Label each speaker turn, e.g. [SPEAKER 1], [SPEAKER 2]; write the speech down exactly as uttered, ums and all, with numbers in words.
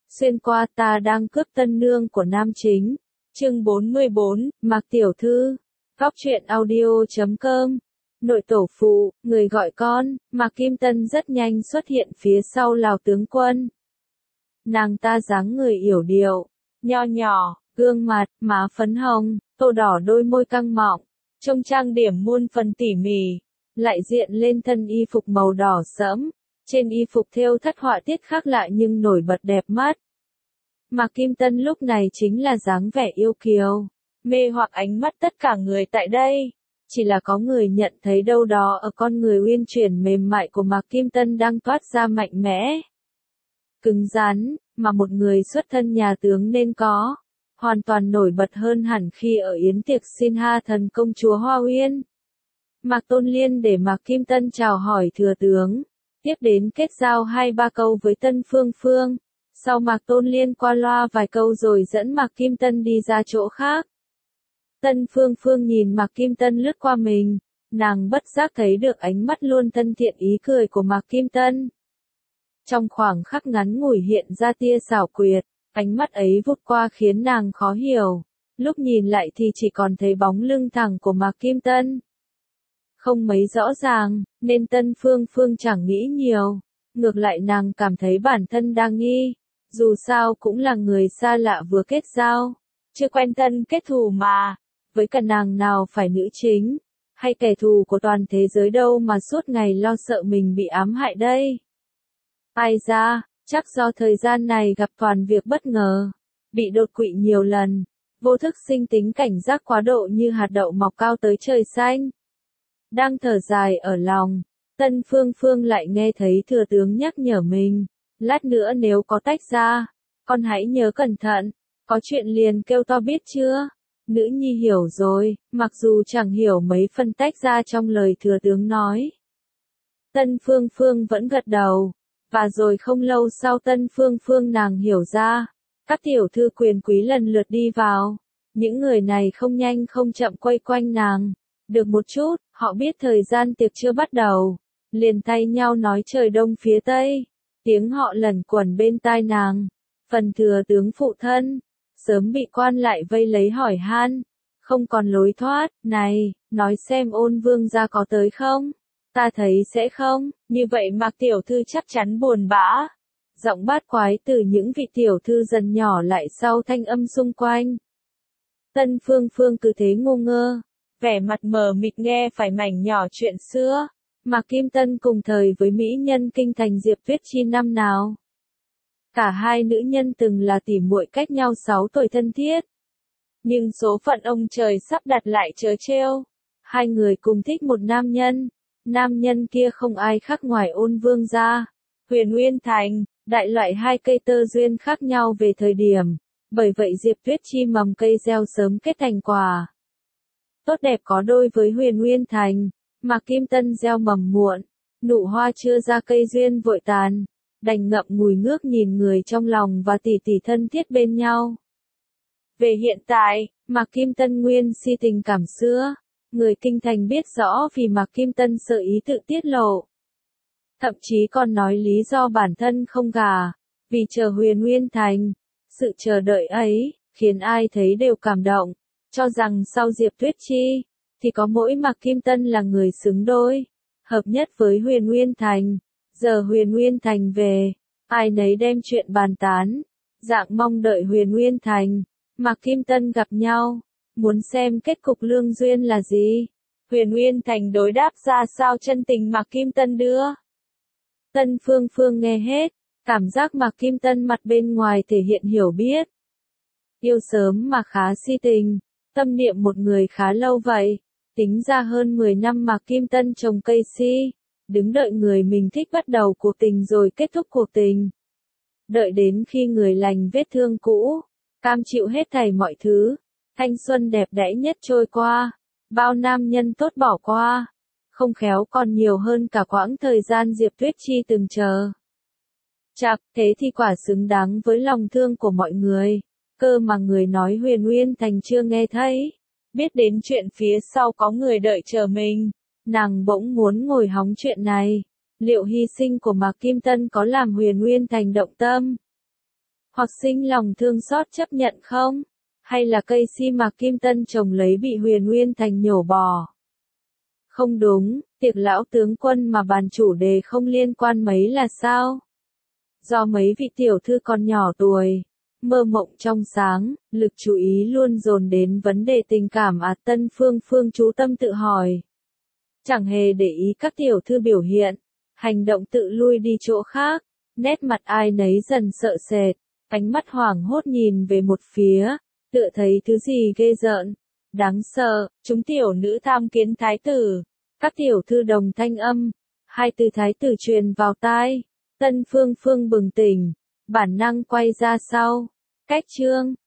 [SPEAKER 1] xuyên qua ta đang cướp tân nương của nam chính. Chương bốn mươi bốn, Mạc Tiểu Thư. Góc truyện audio chấm com. Nội tổ phụ, người gọi con, Mạc Kim Tân rất nhanh xuất hiện phía sau Lào tướng quân. Nàng ta dáng người yểu điệu, nho nhỏ, gương mặt, má phấn hồng, tô đỏ đôi môi căng mọng, trông trang điểm muôn phần tỉ mỉ, lại diện lên thân y phục màu đỏ sẫm, trên y phục thêu thất họa tiết khác lạ nhưng nổi bật đẹp mắt. Mạc Kim Tân lúc này chính là dáng vẻ yêu kiều, mê hoặc ánh mắt tất cả người tại đây. Chỉ là có người nhận thấy đâu đó ở con người uyên chuyển mềm mại của Mạc Kim Tân đang toát ra mạnh mẽ, cứng rắn, mà một người xuất thân nhà tướng nên có, hoàn toàn nổi bật hơn hẳn khi ở yến tiệc xin ha thần công chúa Hoa Uyên. Mạc Tôn Liên để Mạc Kim Tân chào hỏi thừa tướng, tiếp đến kết giao hai ba câu với Tân Phương Phương, sau Mạc Tôn Liên qua loa vài câu rồi dẫn Mạc Kim Tân đi ra chỗ khác. Tân Phương Phương nhìn Mạc Kim Tân lướt qua mình, nàng bất giác thấy được ánh mắt luôn thân thiện ý cười của Mạc Kim Tân. Trong khoảng khắc ngắn ngủi hiện ra tia xảo quyệt, ánh mắt ấy vụt qua khiến nàng khó hiểu, lúc nhìn lại thì chỉ còn thấy bóng lưng thẳng của Mạc Kim Tân. Không mấy rõ ràng, nên Tân Phương Phương chẳng nghĩ nhiều, ngược lại nàng cảm thấy bản thân đang nghi, dù sao cũng là người xa lạ vừa kết giao, chưa quen thân kết thù mà, với cả nàng nào phải nữ chính, hay kẻ thù của toàn thế giới đâu mà suốt ngày lo sợ mình bị ám hại đây. Ai ra, chắc do thời gian này gặp toàn việc bất ngờ, bị đột quỵ nhiều lần, vô thức sinh tính cảnh giác quá độ như hạt đậu mọc cao tới trời xanh. Đang thở dài ở lòng, Tân Phương Phương lại nghe thấy thừa tướng nhắc nhở mình, lát nữa nếu có tách ra, con hãy nhớ cẩn thận, có chuyện liền kêu to biết chưa? Nữ nhi hiểu rồi, mặc dù chẳng hiểu mấy phân tách ra trong lời thừa tướng nói. Tân Phương Phương vẫn gật đầu, và rồi không lâu sau Tân Phương Phương nàng hiểu ra, các tiểu thư quyền quý lần lượt đi vào, những người này không nhanh không chậm quay quanh nàng, được một chút, họ biết thời gian tiệc chưa bắt đầu, liền thay nhau nói trời đông phía tây, tiếng họ lẩn quẩn bên tai nàng, phần thừa tướng phụ thân sớm bị quan lại vây lấy hỏi han, không còn lối thoát. Này, nói xem Ôn vương gia có tới không? Ta thấy sẽ không, như vậy Mạc tiểu thư chắc chắn buồn bã. Giọng bát quái từ những vị tiểu thư dần nhỏ lại sau thanh âm xung quanh. Tân Phương Phương cứ thế ngu ngơ, vẻ mặt mờ mịt nghe phải mảnh nhỏ chuyện xưa. Mạc Kim Tân cùng thời với mỹ nhân kinh thành Diệp Tuyết Chi năm nào? Cả hai nữ nhân từng là tỉ muội cách nhau sáu tuổi thân thiết. Nhưng số phận ông trời sắp đặt lại trớ trêu. Hai người cùng thích một nam nhân. Nam nhân kia không ai khác ngoài Ôn vương gia. Huyền Uyên Thành, đại loại hai cây tơ duyên khác nhau về thời điểm. Bởi vậy Diệp Tuyết Chi mầm cây gieo sớm kết thành quả. Tốt đẹp có đôi với Huyền Uyên Thành. Mạc Kim Tân gieo mầm muộn. Nụ hoa chưa ra cây duyên vội tàn. Đành ngậm ngùi ngước nhìn người trong lòng và tỷ tỷ thân thiết bên nhau. Về hiện tại, Mạc Kim Tân nguyên si tình cảm xưa, người kinh thành biết rõ vì Mạc Kim Tân sợ ý tự tiết lộ. Thậm chí còn nói lý do bản thân không gả, vì chờ Huyền Uyên Thành. Sự chờ đợi ấy, khiến ai thấy đều cảm động, cho rằng sau Diệp Tuyết Chi, thì có mỗi Mạc Kim Tân là người xứng đôi, hợp nhất với Huyền Uyên Thành. Giờ Huyền Uyên Thành về, ai nấy đem chuyện bàn tán, dạng mong đợi Huyền Uyên Thành, Mạc Kim Tân gặp nhau, muốn xem kết cục lương duyên là gì. Huyền Uyên Thành đối đáp ra sao chân tình Mạc Kim Tân đưa. Tân Phương Phương nghe hết, cảm giác Mạc Kim Tân mặt bên ngoài thể hiện hiểu biết. Yêu sớm mà khá si tình, tâm niệm một người khá lâu vậy, tính ra hơn mười năm Mạc Kim Tân trồng cây si. Đứng đợi người mình thích bắt đầu cuộc tình rồi kết thúc cuộc tình. Đợi đến khi người lành vết thương cũ, cam chịu hết thảy mọi thứ, thanh xuân đẹp đẽ nhất trôi qua, bao nam nhân tốt bỏ qua, không khéo còn nhiều hơn cả quãng thời gian Diệp Tuyết Chi từng chờ. Chạc, thế thì quả xứng đáng với lòng thương của mọi người, cơ mà người nói Huyền Uyên Thành chưa nghe thấy, biết đến chuyện phía sau có người đợi chờ mình. Nàng bỗng muốn ngồi hóng chuyện này, liệu hy sinh của Mạc Kim Tân có làm Huyền Uyên Thành động tâm? hoặc sinh lòng thương xót chấp nhận không? Hay là cây si Mạc Kim Tân trồng lấy bị Huyền Nguyên Thành nhổ bỏ? Không đúng, tiệc lão tướng quân mà bàn chủ đề không liên quan mấy là sao? Do mấy vị tiểu thư còn nhỏ tuổi, mơ mộng trong sáng, lực chú ý luôn dồn đến vấn đề tình cảm à? Tân Phương Phương chú tâm tự hỏi. Chẳng hề để ý các tiểu thư biểu hiện, hành động tự lui đi chỗ khác, nét mặt ai nấy dần sợ sệt, ánh mắt hoảng hốt nhìn về một phía, tựa thấy thứ gì ghê rợn, đáng sợ. Chúng tiểu nữ tham kiến thái tử. Các tiểu thư đồng thanh âm, hai từ thái tử truyền vào tai. Tân Phương Phương bừng tỉnh, bản năng quay ra sau. Cách chương